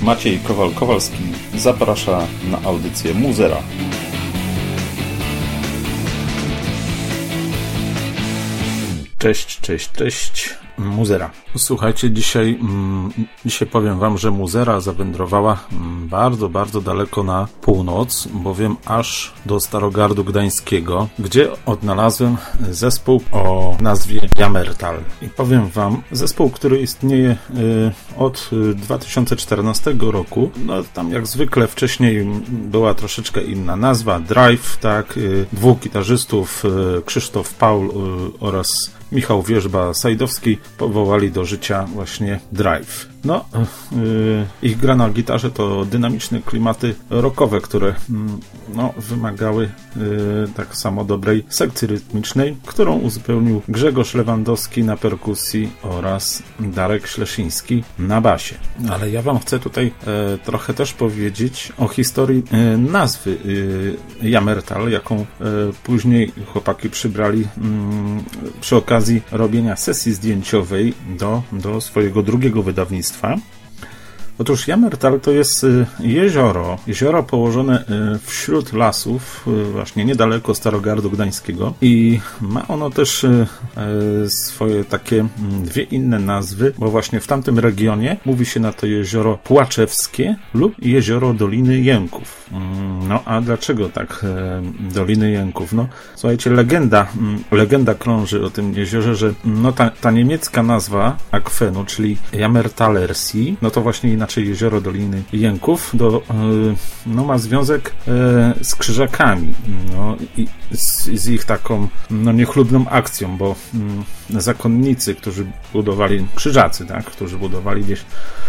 Maciej Kowal-Kowalski zaprasza na audycję Muzera. Cześć. Muzera. Słuchajcie, dzisiaj powiem wam, że Muzera zawędrowała bardzo daleko na północ, bowiem aż do Starogardu Gdańskiego, gdzie odnalazłem zespół o nazwie Jammertal. I powiem wam, zespół, który istnieje od 2014 roku, no tam jak zwykle wcześniej była troszeczkę inna nazwa, Drive, tak, dwóch gitarzystów, Krzysztof Paul oraz Michał Wierzba-Sajdowski powołali do życia właśnie Drive. No, ich gra na gitarze to dynamiczne klimaty rockowe, które wymagały tak samo dobrej sekcji rytmicznej, którą uzupełnił Grzegorz Lewandowski na perkusji oraz Darek Śleszyński na basie. Ale ja wam chcę tutaj trochę też powiedzieć o historii nazwy Jammertal, jaką później chłopaki przybrali przy okazji robienia sesji zdjęciowej do swojego drugiego wydawnictwa. Otóż Jammertal to jest jezioro położone wśród lasów, właśnie niedaleko Starogardu Gdańskiego, i ma ono też swoje takie dwie inne nazwy, bo właśnie w tamtym regionie mówi się na to jezioro Płaczewskie lub jezioro Doliny Jęków. No a dlaczego tak Doliny Jęków? No słuchajcie, legenda krąży o tym jeziorze, że ta niemiecka nazwa akwenu, czyli Jammertalersee, no to właśnie inaczej jezioro Doliny Jęków, ma związek z Krzyżakami, i z ich taką niechlubną akcją, bo zakonnicy, krzyżacy, tak, którzy budowali gdzieś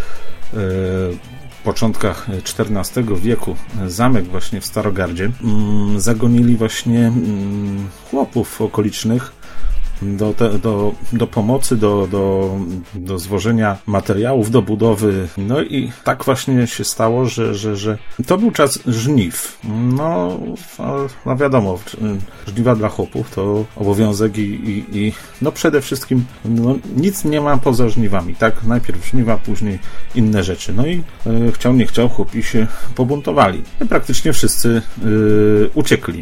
w początkach XIV wieku zamek właśnie w Starogardzie, zagonili właśnie chłopów okolicznych do pomocy, do zwożenia materiałów, do budowy. No i tak właśnie się stało, że to był czas żniw. No wiadomo, żniwa dla chłopów to obowiązek i przede wszystkim nic nie ma poza żniwami, tak? Najpierw żniwa, później inne rzeczy. No i chciał nie chciał, chłopi się pobuntowali. I praktycznie wszyscy uciekli.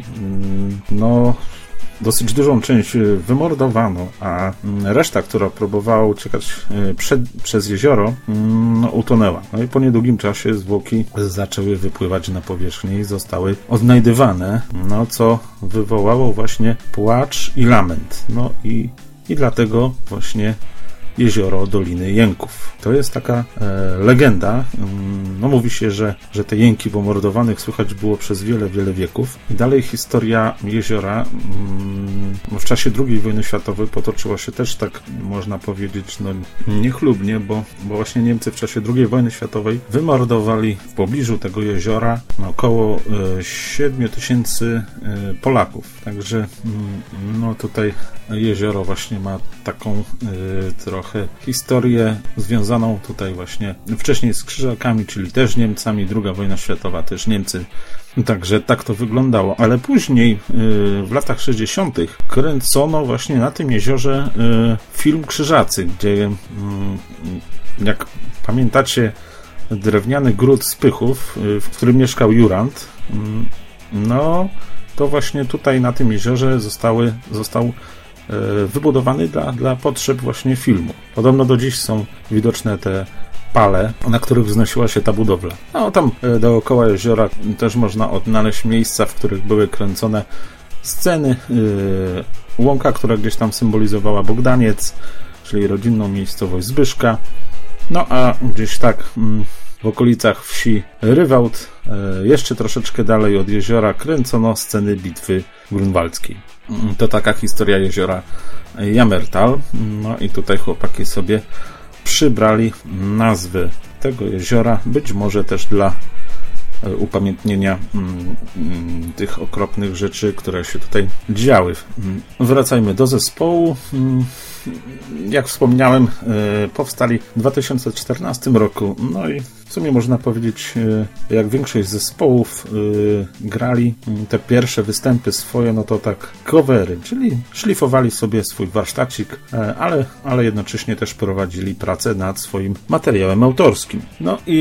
Dosyć dużą część wymordowano, a reszta, która próbowała uciekać przez jezioro, utonęła. No i po niedługim czasie zwłoki zaczęły wypływać na powierzchnię i zostały odnajdywane, co wywołało właśnie płacz i lament. No i dlatego właśnie jezioro Doliny Jęków. To jest taka legenda. Mówi się, że te jęki pomordowanych słychać było przez wiele wieków. I dalej historia jeziora w czasie II wojny światowej potoczyła się też tak, można powiedzieć, niechlubnie, bo właśnie Niemcy w czasie II wojny światowej wymordowali w pobliżu tego jeziora około 7 000 Polaków. Także tutaj jezioro właśnie ma taką trochę historię związaną tutaj właśnie wcześniej z Krzyżakami, czyli też Niemcami, II wojna światowa, też Niemcy. Także tak to wyglądało. Ale później w latach 60. kręcono właśnie na tym jeziorze film Krzyżacy, gdzie jak pamiętacie drewniany gród Spychów, w którym mieszkał Jurand, to właśnie tutaj na tym jeziorze został wybudowany dla potrzeb właśnie filmu. Podobno do dziś są widoczne te pale, na których wznosiła się ta budowla. Tam dookoła jeziora też można odnaleźć miejsca, w których były kręcone sceny. Łąka, która gdzieś tam symbolizowała Bogdaniec, czyli rodzinną miejscowość Zbyszka. A gdzieś tak w okolicach wsi Rywałd, jeszcze troszeczkę dalej od jeziora, kręcono sceny bitwy grunwaldzkiej. To taka historia jeziora Jammertal. I tutaj chłopaki sobie przybrali nazwę tego jeziora, być może też dla upamiętnienia tych okropnych rzeczy, które się tutaj działy. Wracajmy do zespołu. Jak wspomniałem, powstali w 2014 roku. I w sumie można powiedzieć, jak większość zespołów grali te pierwsze występy swoje, to tak covery, czyli szlifowali sobie swój warsztacik, ale jednocześnie też prowadzili pracę nad swoim materiałem autorskim. I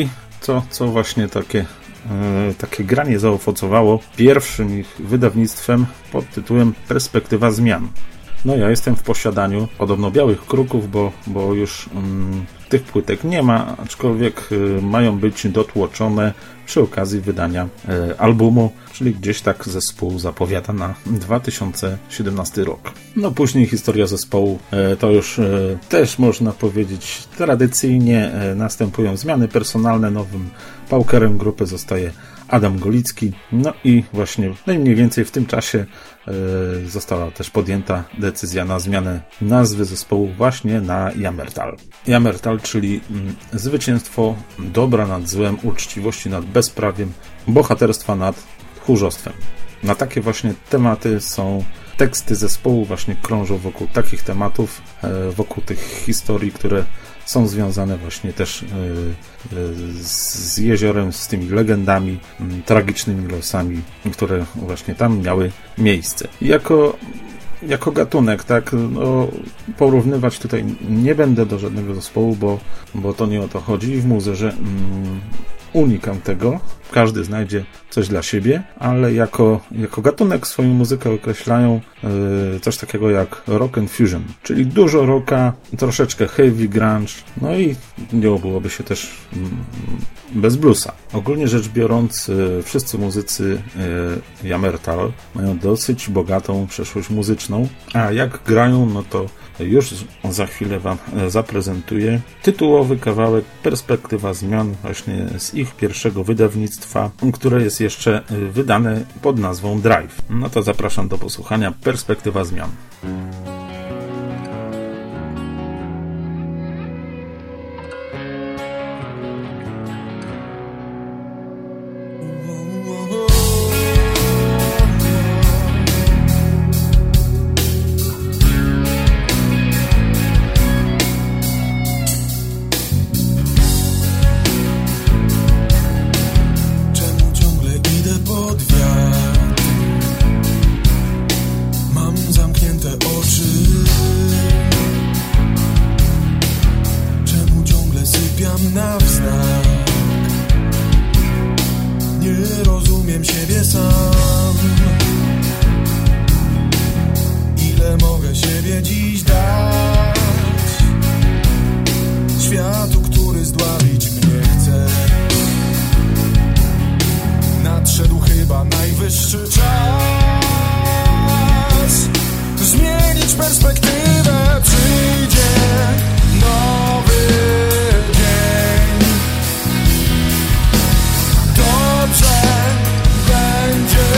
co właśnie takie granie zaowocowało pierwszym ich wydawnictwem pod tytułem Perspektywa Zmian. No ja jestem w posiadaniu podobno Białych Kruków, bo już tych płytek nie ma, aczkolwiek mają być dotłoczone przy okazji wydania albumu, czyli gdzieś tak zespół zapowiada na 2017 rok. No później historia zespołu to już też można powiedzieć tradycyjnie następują zmiany personalne. Nowym paukerem grupy zostaje Adam Golicki. No i właśnie mniej więcej w tym czasie została też podjęta decyzja na zmianę nazwy zespołu właśnie na Jammertal. Jammertal, czyli zwycięstwo dobra nad złem, uczciwości nad bezprawiem, bohaterstwa nad tchórzostwem. Na takie właśnie tematy są teksty zespołu, właśnie krążą wokół takich tematów, wokół tych historii, które są związane właśnie też z jeziorem, z tymi legendami, tragicznymi losami, które właśnie tam miały miejsce. Jako gatunek, tak, no, porównywać tutaj nie będę do żadnego zespołu, bo to nie o to chodzi. W muzerze unikam tego. Każdy znajdzie coś dla siebie, ale jako gatunek swoją muzykę określają coś takiego jak rock and fusion, czyli dużo rocka, troszeczkę heavy, grunge, no i nie byłoby się też bez bluesa. Ogólnie rzecz biorąc, wszyscy muzycy Jammertal mają dosyć bogatą przeszłość muzyczną, a jak grają, no to już za chwilę Wam zaprezentuję tytułowy kawałek Perspektywa Zmian właśnie z ich pierwszego wydawnictwa, które jest jeszcze wydane pod nazwą Drive. No to zapraszam do posłuchania Perspektywa Zmian. Dobrze będzie.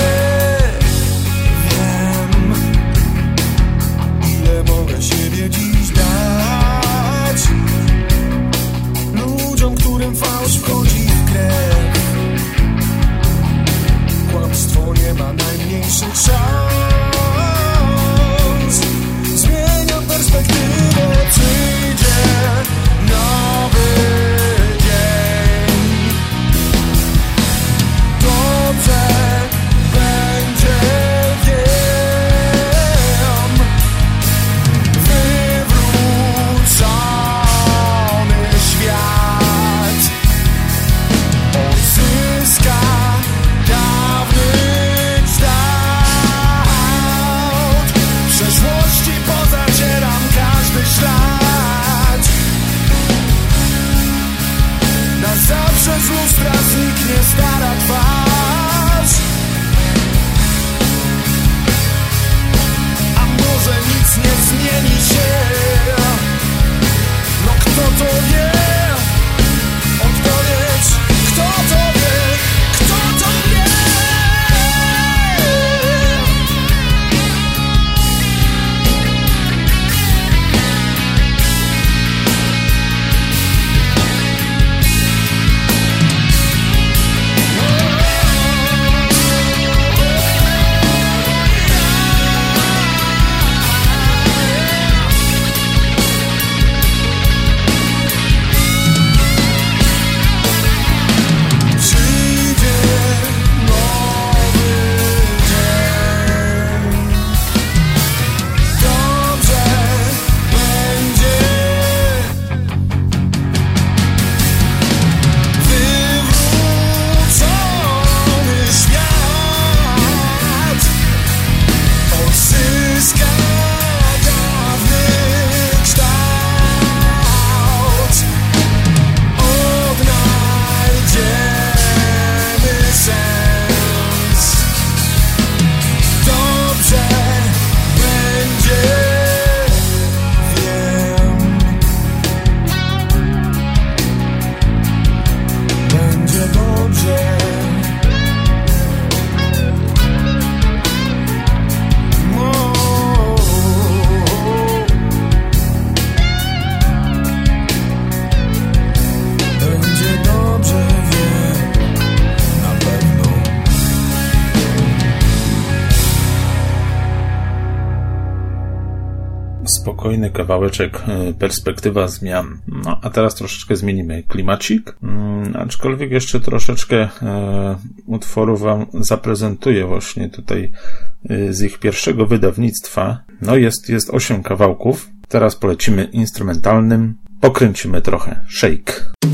spokojny kawałeczek Perspektywa zmian. No, a teraz troszeczkę zmienimy klimacik, aczkolwiek jeszcze troszeczkę utworów wam zaprezentuję właśnie tutaj z ich pierwszego wydawnictwa. No jest 8 kawałków. Teraz polecimy instrumentalnym. Pokręcimy trochę. Shake.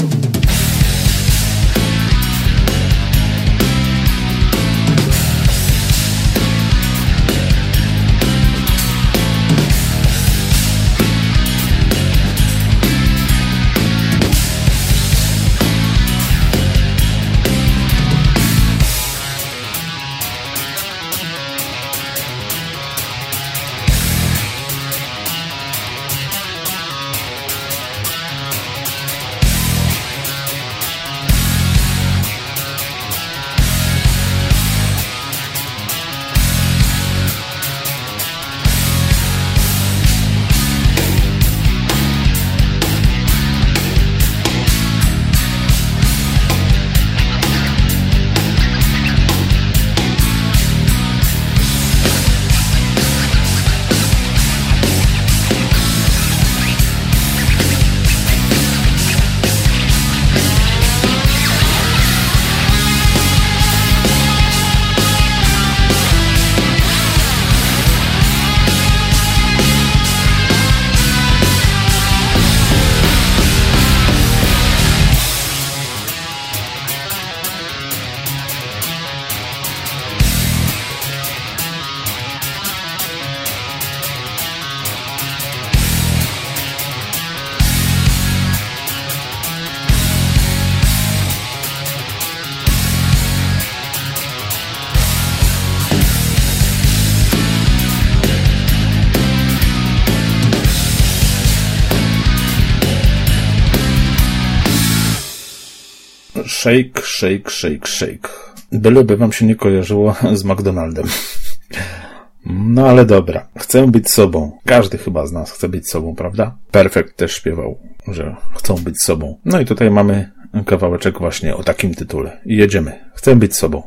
Shake, shake, shake, shake. Byleby wam się nie kojarzyło z McDonaldem. No ale dobra. Chcę być sobą. Każdy chyba z nas chce być sobą, prawda? Perfect też śpiewał, że chcą być sobą. No i tutaj mamy kawałeczek właśnie o takim tytule. I jedziemy. Chcę być sobą.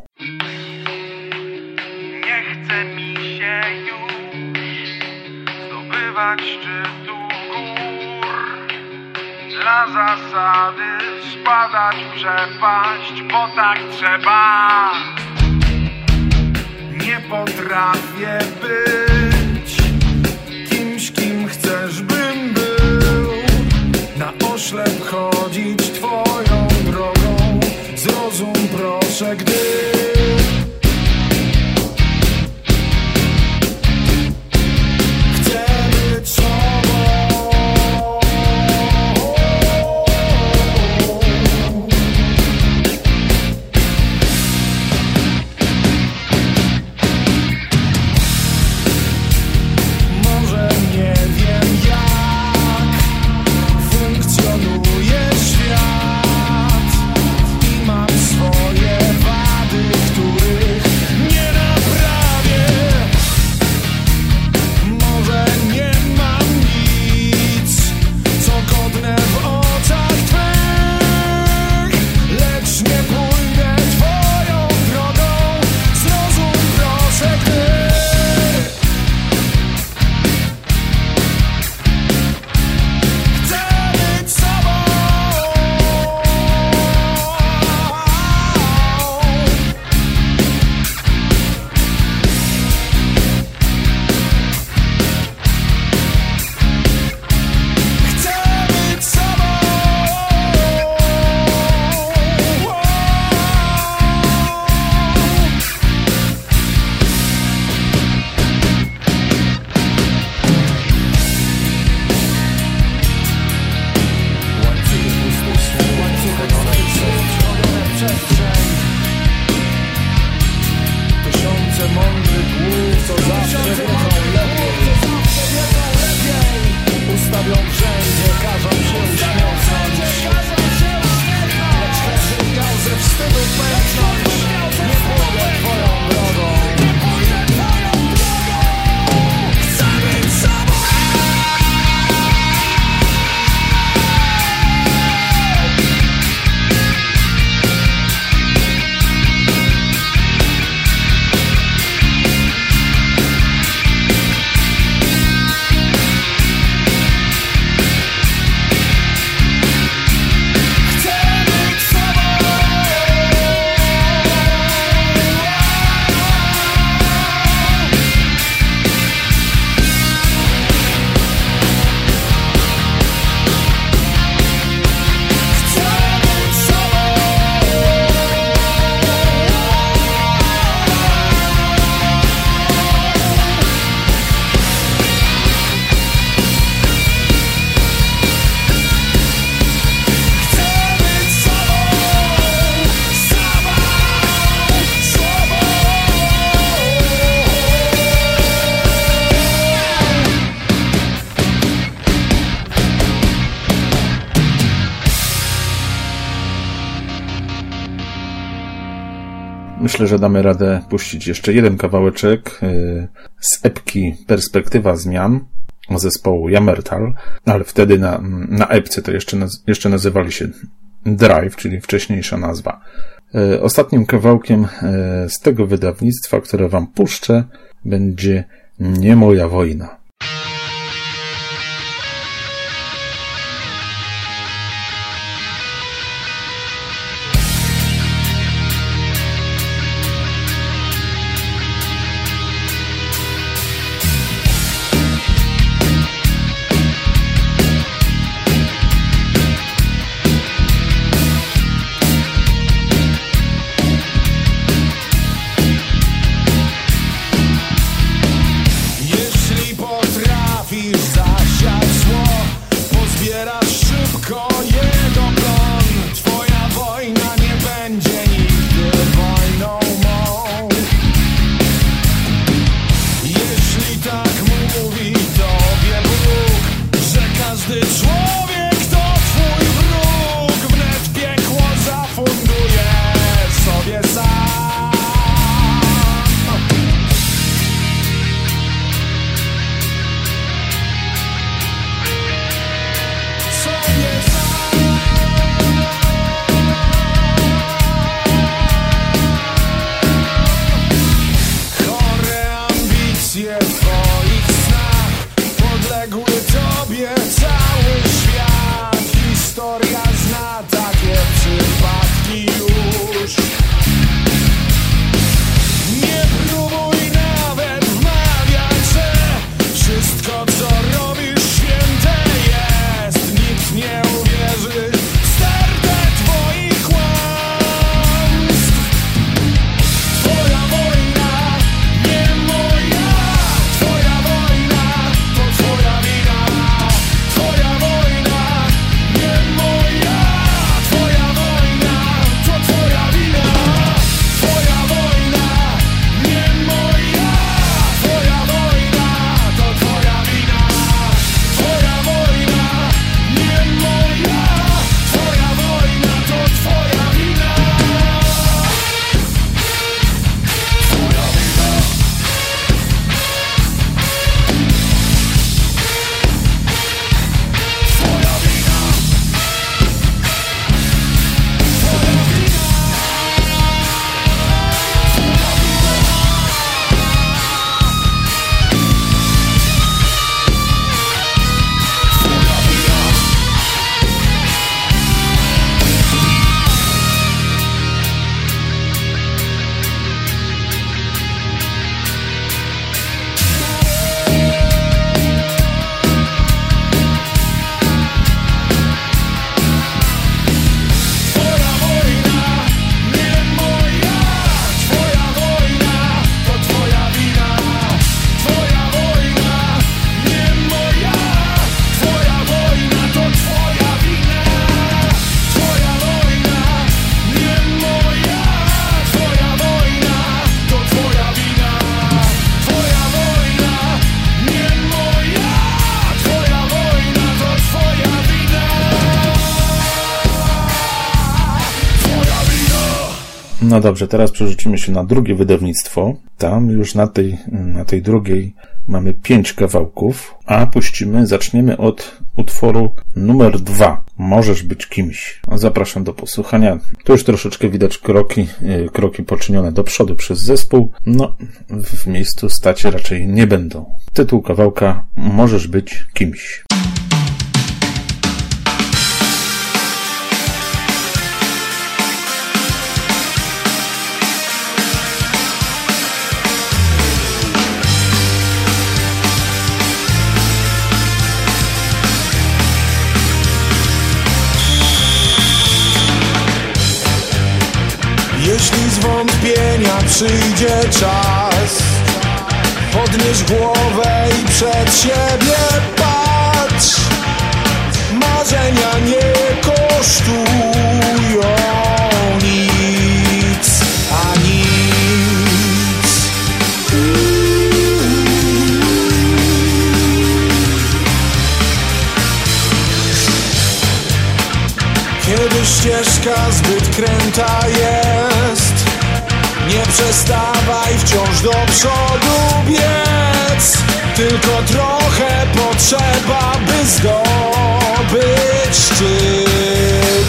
Nie chce mi się już zdobywać szczytu gór. Dla zasady spadać w przepaść, bo tak trzeba. Nie potrafię być kimś, kim chcesz, bym był. Na oślep chodzić twoją drogą. Zrozum proszę, gdy chcę być sobą. Swoje wady myślę, że damy radę puścić jeszcze jeden kawałeczek z epki Perspektywa Zmian zespołu Jammertal, ale wtedy na epce to jeszcze nazywali się Drive, czyli wcześniejsza nazwa. Ostatnim kawałkiem z tego wydawnictwa, które wam puszczę, będzie Nie moja wojna. No dobrze, teraz przerzucimy się na drugie wydawnictwo. Tam już na tej drugiej mamy 5 kawałków, a zaczniemy od utworu numer 2. Możesz być kimś. Zapraszam do posłuchania. Tu już troszeczkę widać kroki poczynione do przodu przez zespół. No, w miejscu stać raczej nie będą. Tytuł kawałka Możesz być kimś. Jeśli z wątpienia przyjdzie czas, podnieś głowę i przed siebie patrz. Marzenia nie kosztują nic, a nic. Kiedy ścieżka zbyt kręta jest, Nie przestawaj wciąż do przodu biec. Tylko trochę potrzeba, by zdobyć szczyt.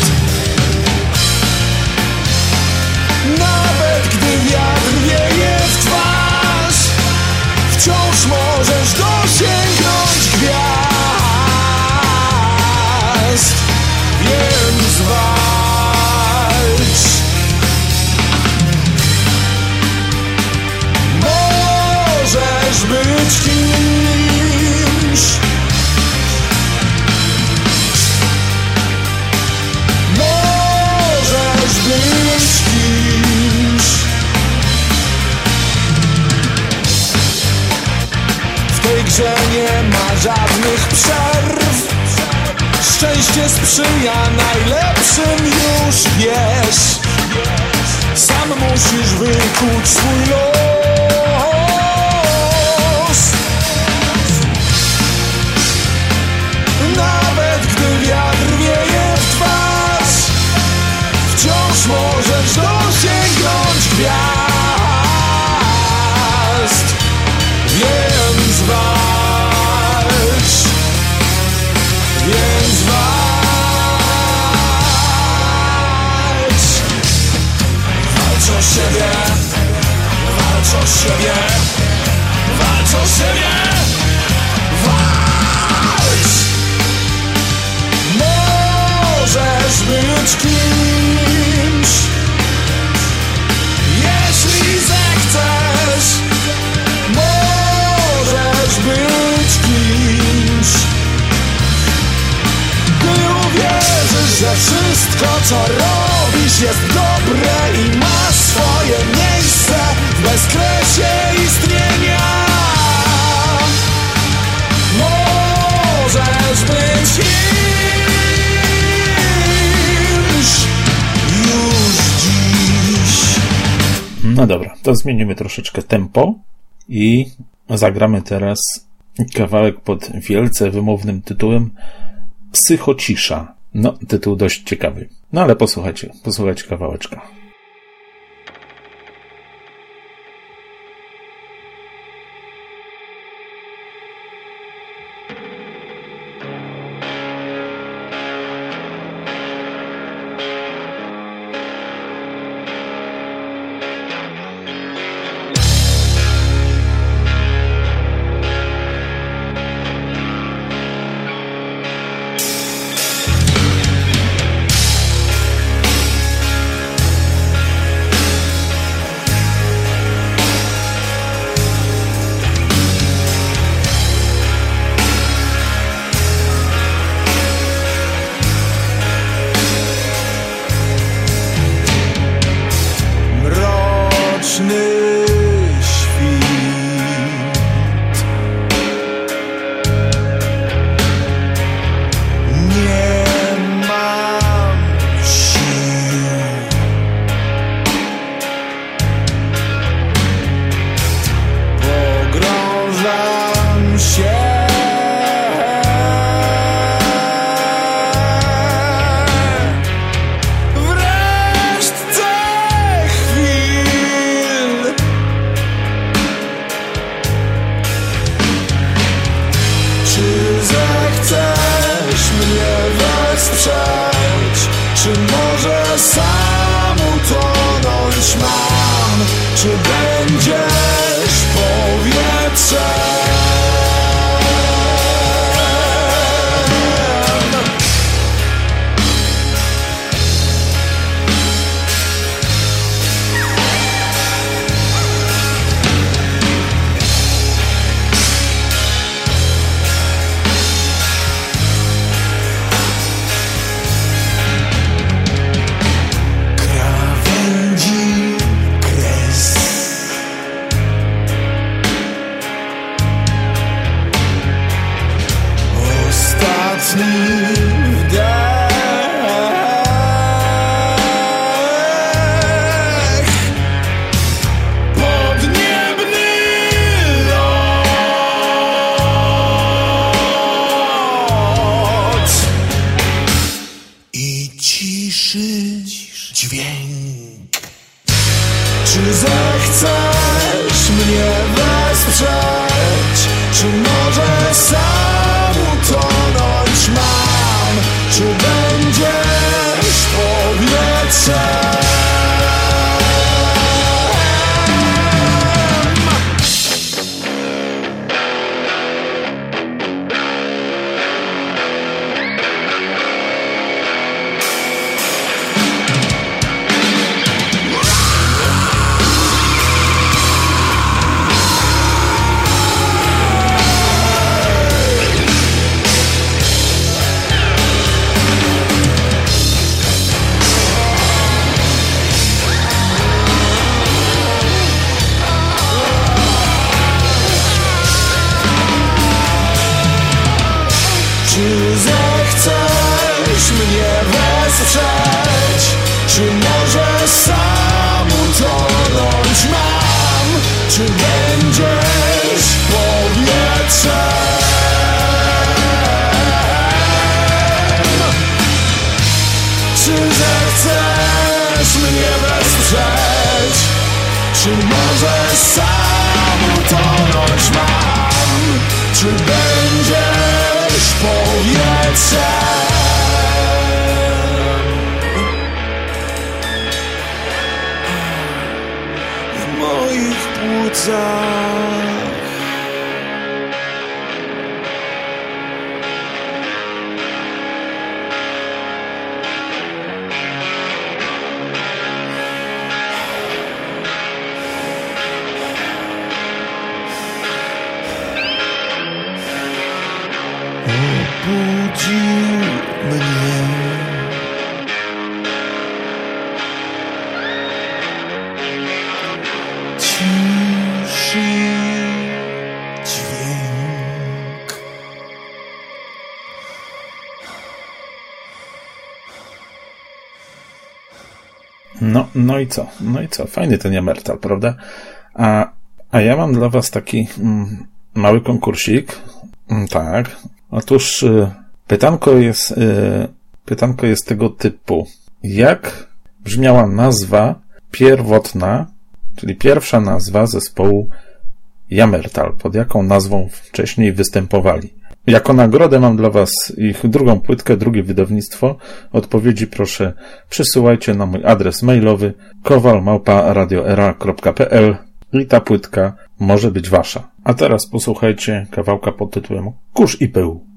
Nawet gdy wiatr wieje w twarz, wciąż możesz dosięgnąć gwiazd. Więc walcz. Możesz być kimś. Możesz być kimś. W tej grze nie ma żadnych przerw. Szczęście sprzyja najlepszym, już wiesz. Sam musisz wykuć swój los. Nawet gdy wiatr wieje w twarz, wciąż możesz dosięgnąć gwiazd. Więc walcz. Więc walcz. Walcz o siebie. Walcz o siebie. Walcz o siebie. Walcz. Możesz być kimś, jeśli zechcesz. Możesz być kimś, gdy uwierzysz, że wszystko co robisz jest dobre i ma swoje miejsce w bezkresie istnienia. Możesz być kimś już dziś. No dobra, to zmienimy troszeczkę tempo i zagramy teraz kawałek pod wielce wymownym tytułem Psychocisza. No, tytuł dość ciekawy. No ale posłuchajcie kawałeczka. Czy może sam utonąć mam? Czy będziesz powietrzem? Czy zechcesz mnie wesprzeć? Czy może sam utonąć mam? Czy będziesz powietrzem? Czy zechcesz mnie wesprzeć? Czy może sam utonąć mam? Czy będziesz powietrzem? Czy zechcesz mnie wesprzeć? Czy może sam utonąć mam? Czy będziesz powietrzem? W moich płucach obudził mnie ciszy dźwięk. No i co? No i co? Fajny ten Jamertal, prawda? A ja mam dla was taki mały konkursik. Tak. Otóż pytanko jest tego typu. Jak brzmiała nazwa pierwotna, czyli pierwsza nazwa zespołu Jamertal? Pod jaką nazwą wcześniej występowali? Jako nagrodę mam dla was ich drugą płytkę, drugie wydawnictwo. Odpowiedzi proszę przysyłajcie na mój adres mailowy kowal@radioera.pl i ta płytka może być wasza. A teraz posłuchajcie kawałka pod tytułem Kurz i pył.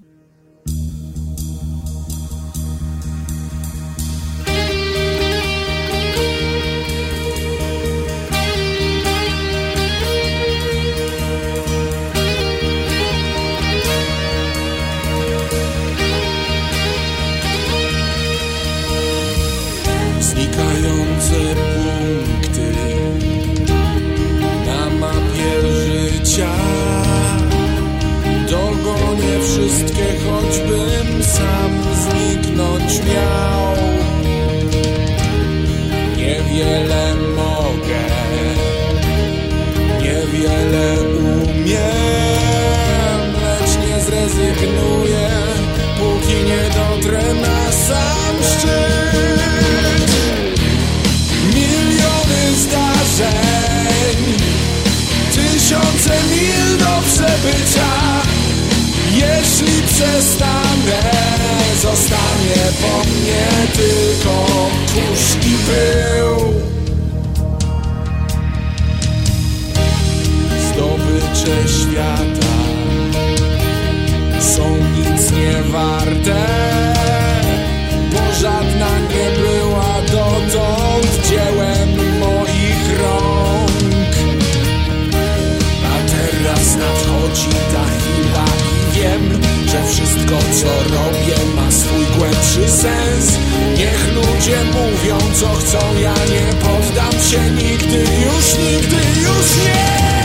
Znikające punkty na mapie życia, dogonię wszystkie, choćbym sam zniknąć miał. Niewiele mogę, niewiele umiem, lecz nie zrezygnuję, póki nie dotrę na sam szczyt. Miliony zdarzeń, tysiące mil do przebycia. Jeśli przestanę, zostanie po mnie tylko kurz i pył. Zdobycze świata są nic nie warte, bo żadna nie była dotąd dziełem moich rąk. A teraz nadchodzi ta chwila i wiem, że wszystko co robię ma swój głębszy sens. Niech ludzie mówią co chcą, ja nie poddam się nigdy, już nie.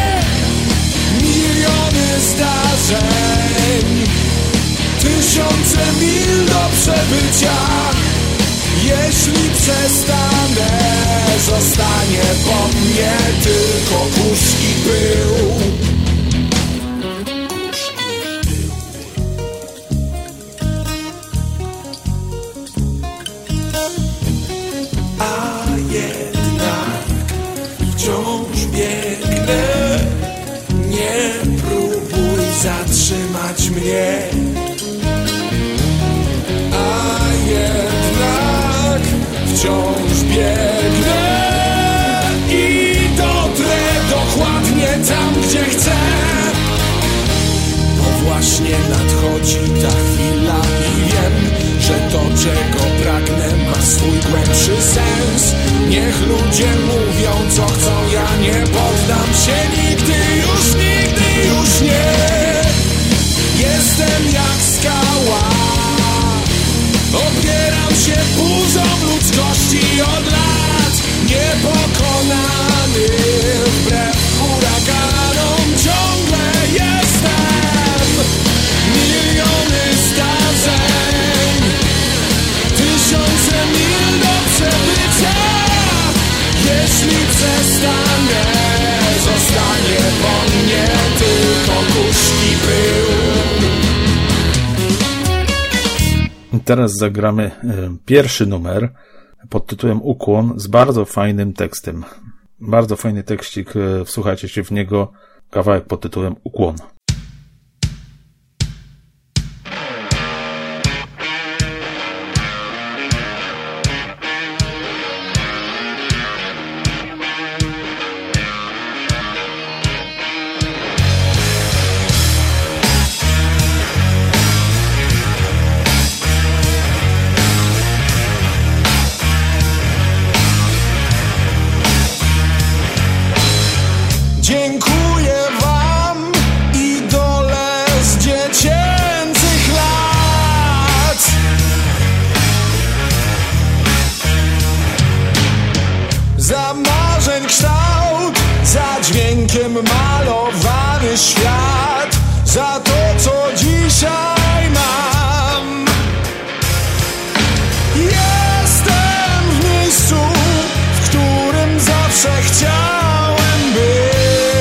Miliony zdarzeń, tysiące mil do przebycia. Jeśli przestanę, zostanie po mnie tylko kurz i pył. A jednak mnie. A jednak wciąż biegnę i dotrę dokładnie tam, gdzie chcę. Bo właśnie nadchodzi ta chwila i wiem, że to, czego pragnę, ma swój głębszy sens. Niech ludzie mówią, co chcą, ja nie poddam się nigdy już nie. Jestem jak skała, opieram się burzą ludzkości od lat. Niepokonany wbrew huraganom ciągle jestem. Miliony zdarzeń, tysiące mil do przebycia. Jeśli przestanę, zostanie po mnie tylko kurz i pył. Teraz zagramy pierwszy numer pod tytułem Ukłon z bardzo fajnym tekstem. Bardzo fajny tekścik, wsłuchajcie się w niego, kawałek pod tytułem Ukłon. Dziękuję wam, idole z dziecięcych lat. Za marzeń kształt, za dźwiękiem malowany świat. Za to, co dzisiaj mam. Jestem w miejscu, w którym zawsze chciałem być.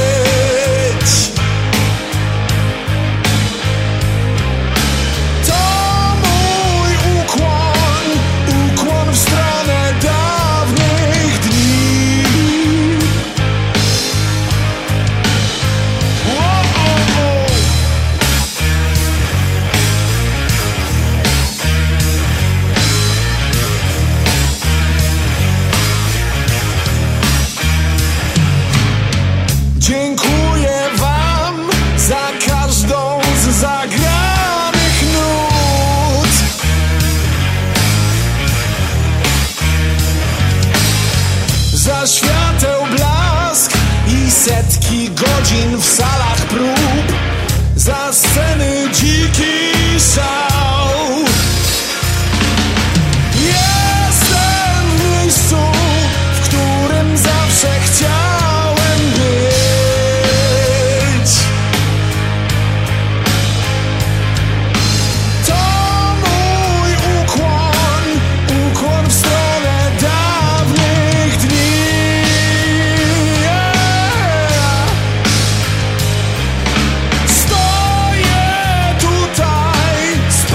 Ukłon w stronę dawnych dni. Dziękuję wam za każdą z zagranych nut. Za świateł blask i setki godzin w salach prób. Za sceny dziki szał. Jestem w miejscu, w którym zawsze chciałem być. To mój ukłon w stronę dawnych dni. Stoję tutaj z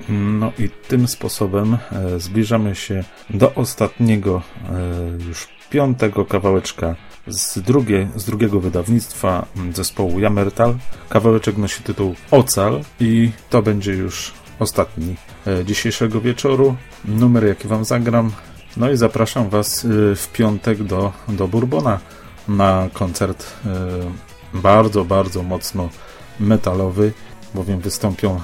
No i tym sposobem zbliżamy się do ostatniego już 5. kawałeczka z drugiego wydawnictwa zespołu Jammertal. Kawałeczek nosi tytuł Ocal i to będzie już ostatni dzisiejszego wieczoru. Numer, jaki wam zagram. No i zapraszam was w piątek do Bourbona na koncert bardzo, bardzo mocno metalowy, bowiem wystąpią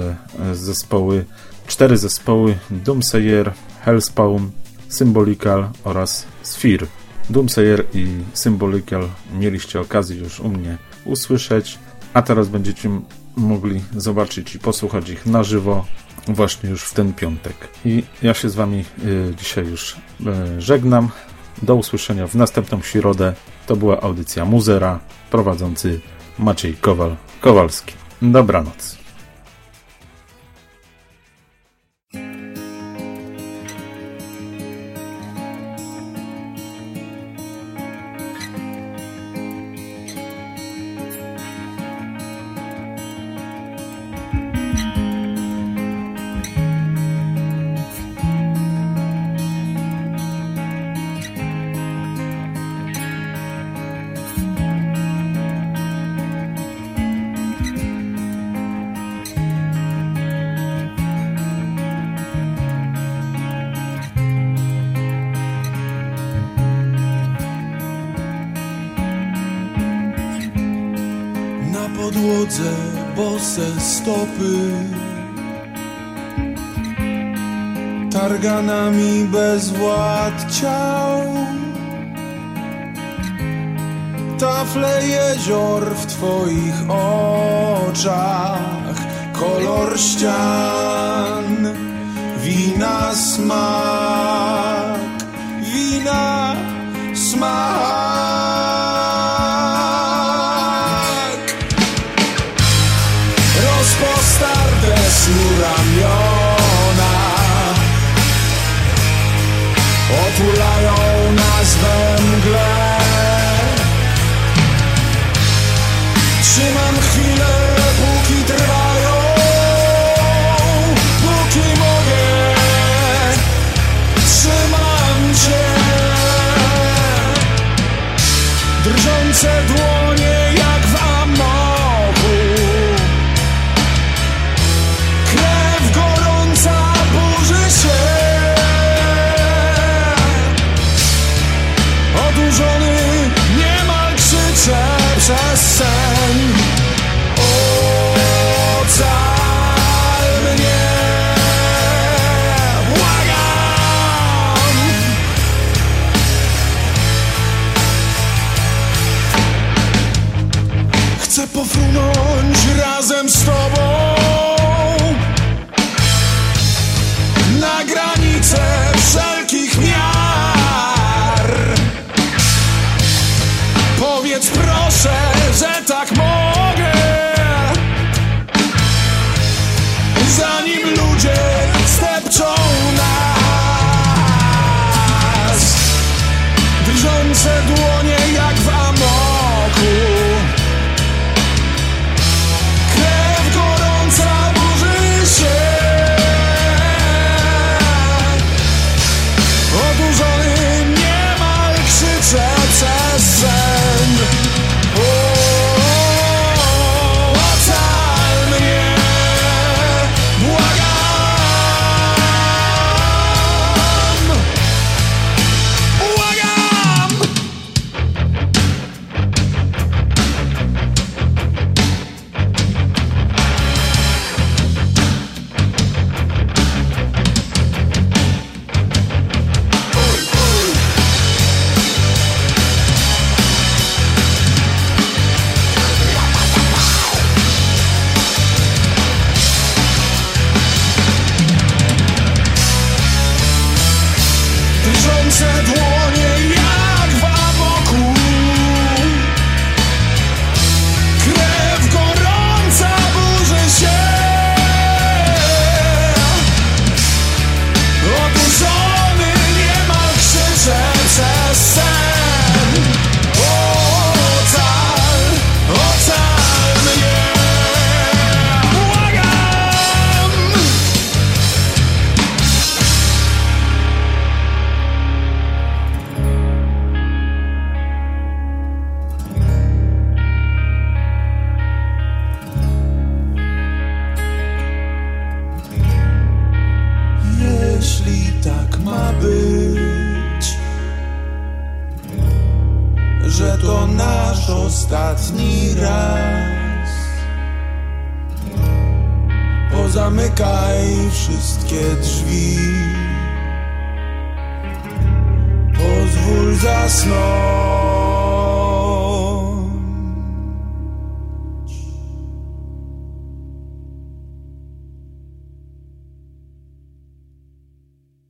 cztery zespoły: Doomsayer, Hellspawn, Symbolical oraz Sphere. Doomsayer i Symbolical mieliście okazję już u mnie usłyszeć, a teraz będziecie mogli zobaczyć i posłuchać ich na żywo właśnie już w ten piątek. I ja się z wami dzisiaj już żegnam. Do usłyszenia w następną środę. To była audycja Muzera, prowadzący Maciej Kowalski. Dobranoc. Podłodze bose stopy, targanami bezwład ciał, tafle jezior w twoich oczach, kolor ścian, wina smak, wina smak. Rozpostarde snu ramiona otulają nas we mgle. Trzymam chwilę, póki trwają, póki mogę. Trzymam cię, drżące dłonie jak w amoku. Krew gorąca burzy się. Odurzony niemal krzyczę przez sen. Ocal mnie, błagam. Chcę pofrunąć razem z tobą na granicę wszelkich miar. Powiedz proszę, że tak mogę, zanim ludzie zdepczą nas. Drżące dłonie jak w amoku. Krew gorąca burzy się. Odurzony niemal krzyczę przez sen. Ocal to nasz ostatni raz. Pozamykaj wszystkie drzwi, pozwól zasnąć.